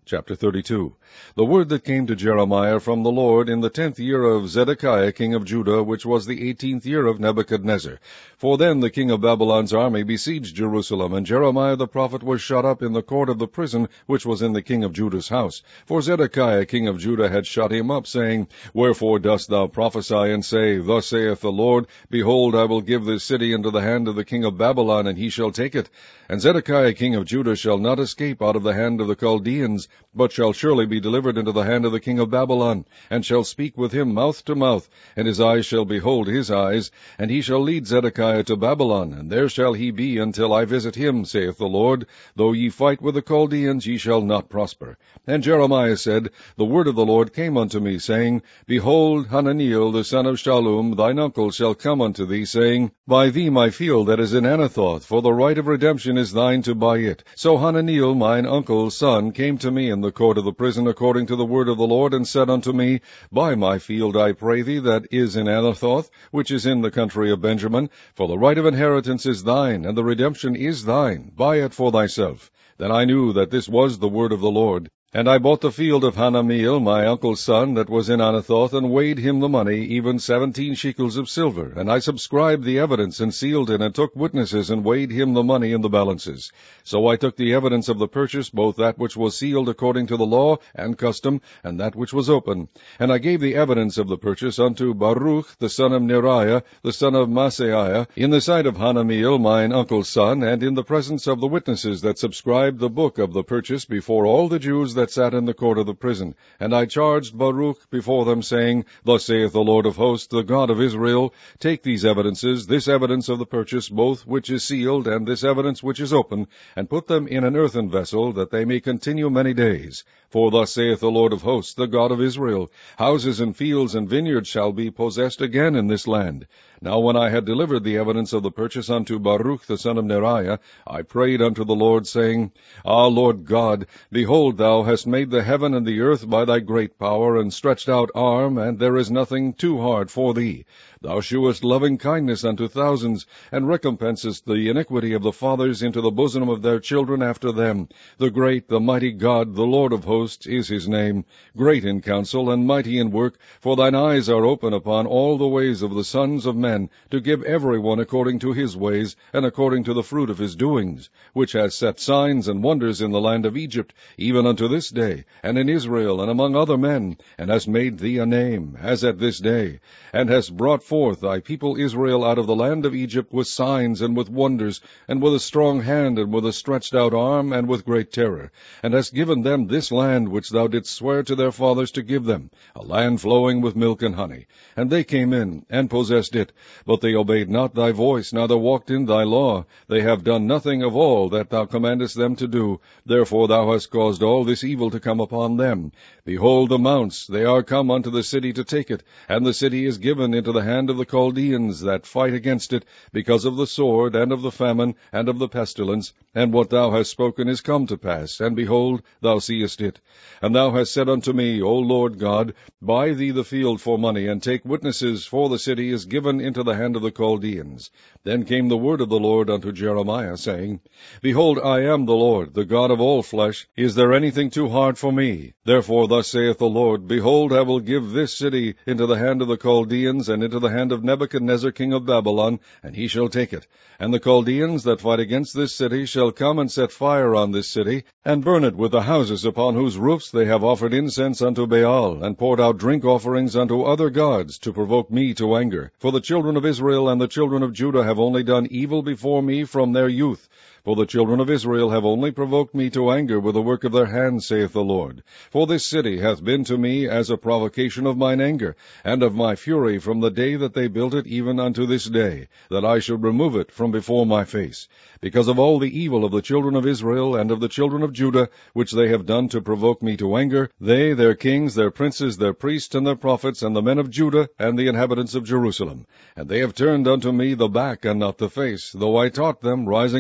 Chapter 32. The word that came to Jeremiah from the Lord in the 10th year of Zedekiah king of Judah, which was the 18th year of Nebuchadnezzar. For then the king of Babylon's army besieged Jerusalem, and Jeremiah the prophet was shut up in the court of the prison which was in the king of Judah's house. For Zedekiah king of Judah had shut him up, saying, Wherefore dost thou prophesy, and say, Thus saith the Lord, Behold, I will give this city into the hand of the king of Babylon, and he shall take it. And Zedekiah king of Judah shall not escape out of the hand of the Chaldeans, but shall surely be delivered into the hand of the king of Babylon, and shall speak with him mouth to mouth, and his eyes shall behold his eyes, and he shall lead Zedekiah to Babylon, and there shall he be until I visit him, saith the Lord. Though ye fight with the Chaldeans, ye shall not prosper. And Jeremiah said, The word of the Lord came unto me, saying, Behold, Hananiel the son of Shallum, thine uncle, shall come unto thee, saying, Buy thee my field that is in Anathoth, for the right of redemption is thine to buy it. So Hananiel, mine uncle's son, came to me in the court of the prison according to the word of the Lord, and said unto me, Buy my field, I pray thee, that is in Anathoth, which is in the country of Benjamin, for the right of inheritance is thine, and the redemption is thine. Buy it for thyself. Then I knew that this was the word of the Lord. And I bought the field of Hanamiel, my uncle's son, that was in Anathoth, and weighed him the money, even 17 shekels of silver. And I subscribed the evidence, and sealed it, and took witnesses, and weighed him the money in the balances. So I took the evidence of the purchase, both that which was sealed according to the law and custom, and that which was open. And I gave the evidence of the purchase unto Baruch the son of Neriah, the son of Maaseiah, in the sight of Hanamiel, mine uncle's son, and in the presence of the witnesses that subscribed the book of the purchase before all the Jews that sat in the court of the prison. And I charged Baruch before them, saying, Thus saith the Lord of hosts, the God of Israel, Take these evidences, this evidence of the purchase, both which is sealed, and this evidence which is open, and put them in an earthen vessel, that they may continue many days. For thus saith the Lord of hosts, the God of Israel, Houses and fields and vineyards shall be possessed again in this land. Now when I had delivered the evidence of the purchase unto Baruch the son of Neriah, I prayed unto the Lord, saying, Ah, Lord God, behold, thou hast made the heaven and the earth by thy great power and stretched out arm, and there is nothing too hard for thee. Thou shewest loving kindness unto thousands, and recompensest the iniquity of the fathers into the bosom of their children after them. The great, the mighty God, the Lord of hosts, is his name, great in counsel and mighty in work, for thine eyes are open upon all the ways of the sons of men, to give every one according to his ways, and according to the fruit of his doings, which has set signs and wonders in the land of Egypt, even unto this day, and in Israel, and among other men, and hast made thee a name, as at this day, and hast brought forth thy people Israel out of the land of Egypt with signs and with wonders, and with a strong hand, and with a stretched out arm, and with great terror, and hast given them this land which thou didst swear to their fathers to give them, a land flowing with milk and honey. And they came in, and possessed it, but they obeyed not thy voice, neither walked in thy law. They have done nothing of all that thou commandest them to do. Therefore thou hast caused all this evil to come upon them. Behold the mounts, they are come unto the city to take it, and the city is given into the hand of the Chaldeans that fight against it, because of the sword, and of the famine, and of the pestilence. And what thou hast spoken is come to pass, and behold, thou seest it. And thou hast said unto me, O Lord God, Buy thee the field for money, and take witnesses, for the city is given into the hand of the Chaldeans. Then came the word of the Lord unto Jeremiah, saying, Behold, I am the Lord, the God of all flesh. Is there anything too hard for me? Therefore thus saith the Lord, Behold, I will give this city into the hand of the Chaldeans, and into the hand of Nebuchadnezzar king of Babylon, and he shall take it. And the Chaldeans that fight against this city shall come and set fire on this city, and burn it with the houses upon whose roofs they have offered incense unto Baal, and poured out drink offerings unto other gods, to provoke me to anger. For the children of Israel and the children of Judah have only done evil before me from their youth. For the children of Israel have only provoked me to anger with the work of their hands, saith the Lord. For this city hath been to me as a provocation of mine anger, and of my fury from the day that they built it even unto this day, that I should remove it from before my face. Because of all the evil of the children of Israel and of the children of Judah, which they have done to provoke me to anger, they, their kings, their princes, their priests, and their prophets, and the men of Judah, and the inhabitants of Jerusalem. And they have turned unto me the back and not the face, though I taught them, rising up early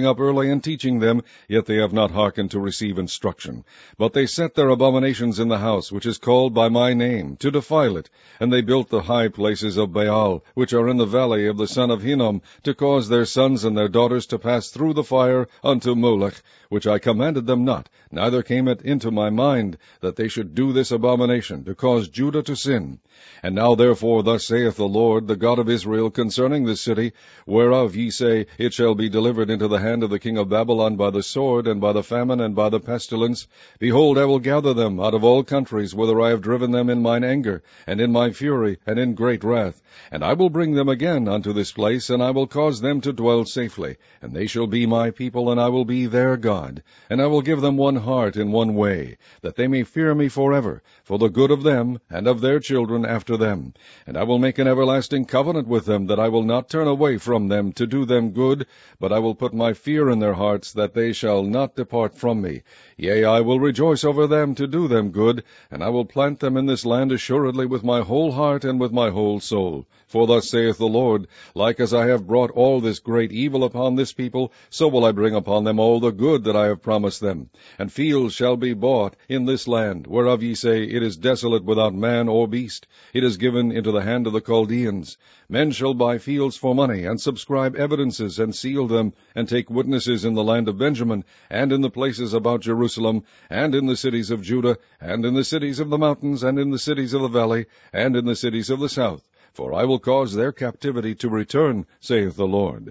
and teaching them, yet they have not hearkened to receive instruction. But they set their abominations in the house, which is called by my name, to defile it. And they built the high places of Baal, which are in the valley of the son of Hinnom, to cause their sons and their daughters to pass through the fire unto Molech, which I commanded them not, neither came it into my mind that they should do this abomination, to cause Judah to sin. And now therefore thus saith the Lord, the God of Israel, concerning this city, whereof ye say, It shall be delivered into the hand of the king of Babylon by the sword, and by the famine, and by the pestilence. Behold, I will gather them out of all countries, whither I have driven them in mine anger, and in my fury, and in great wrath. And I will bring them again unto this place, and I will cause them to dwell safely. And they shall be my people, and I will be their God. And I will give them one heart in one way, that they may fear me forever, for the good of them, and of their children after them. And I will make an everlasting covenant with them, that I will not turn away from them to do them good, but I will put my fear in their hearts, that they shall not depart from me. Yea, I will rejoice over them to do them good, and I will plant them in this land assuredly with my whole heart and with my whole soul. For thus saith the Lord, like as I have brought all this great evil upon this people, so will I bring upon them all the good that I have promised them. And fields shall be bought in this land, whereof ye say, It is desolate without man or beast. It is given into the hand of the Chaldeans. Men shall buy fields for money, and subscribe evidences, and seal them, and take witnesses in the land of Benjamin, and in the places about Jerusalem, and in the cities of Judah, and in the cities of the mountains, and in the cities of the valley, and in the cities of the south. For I will cause their captivity to return, saith the Lord.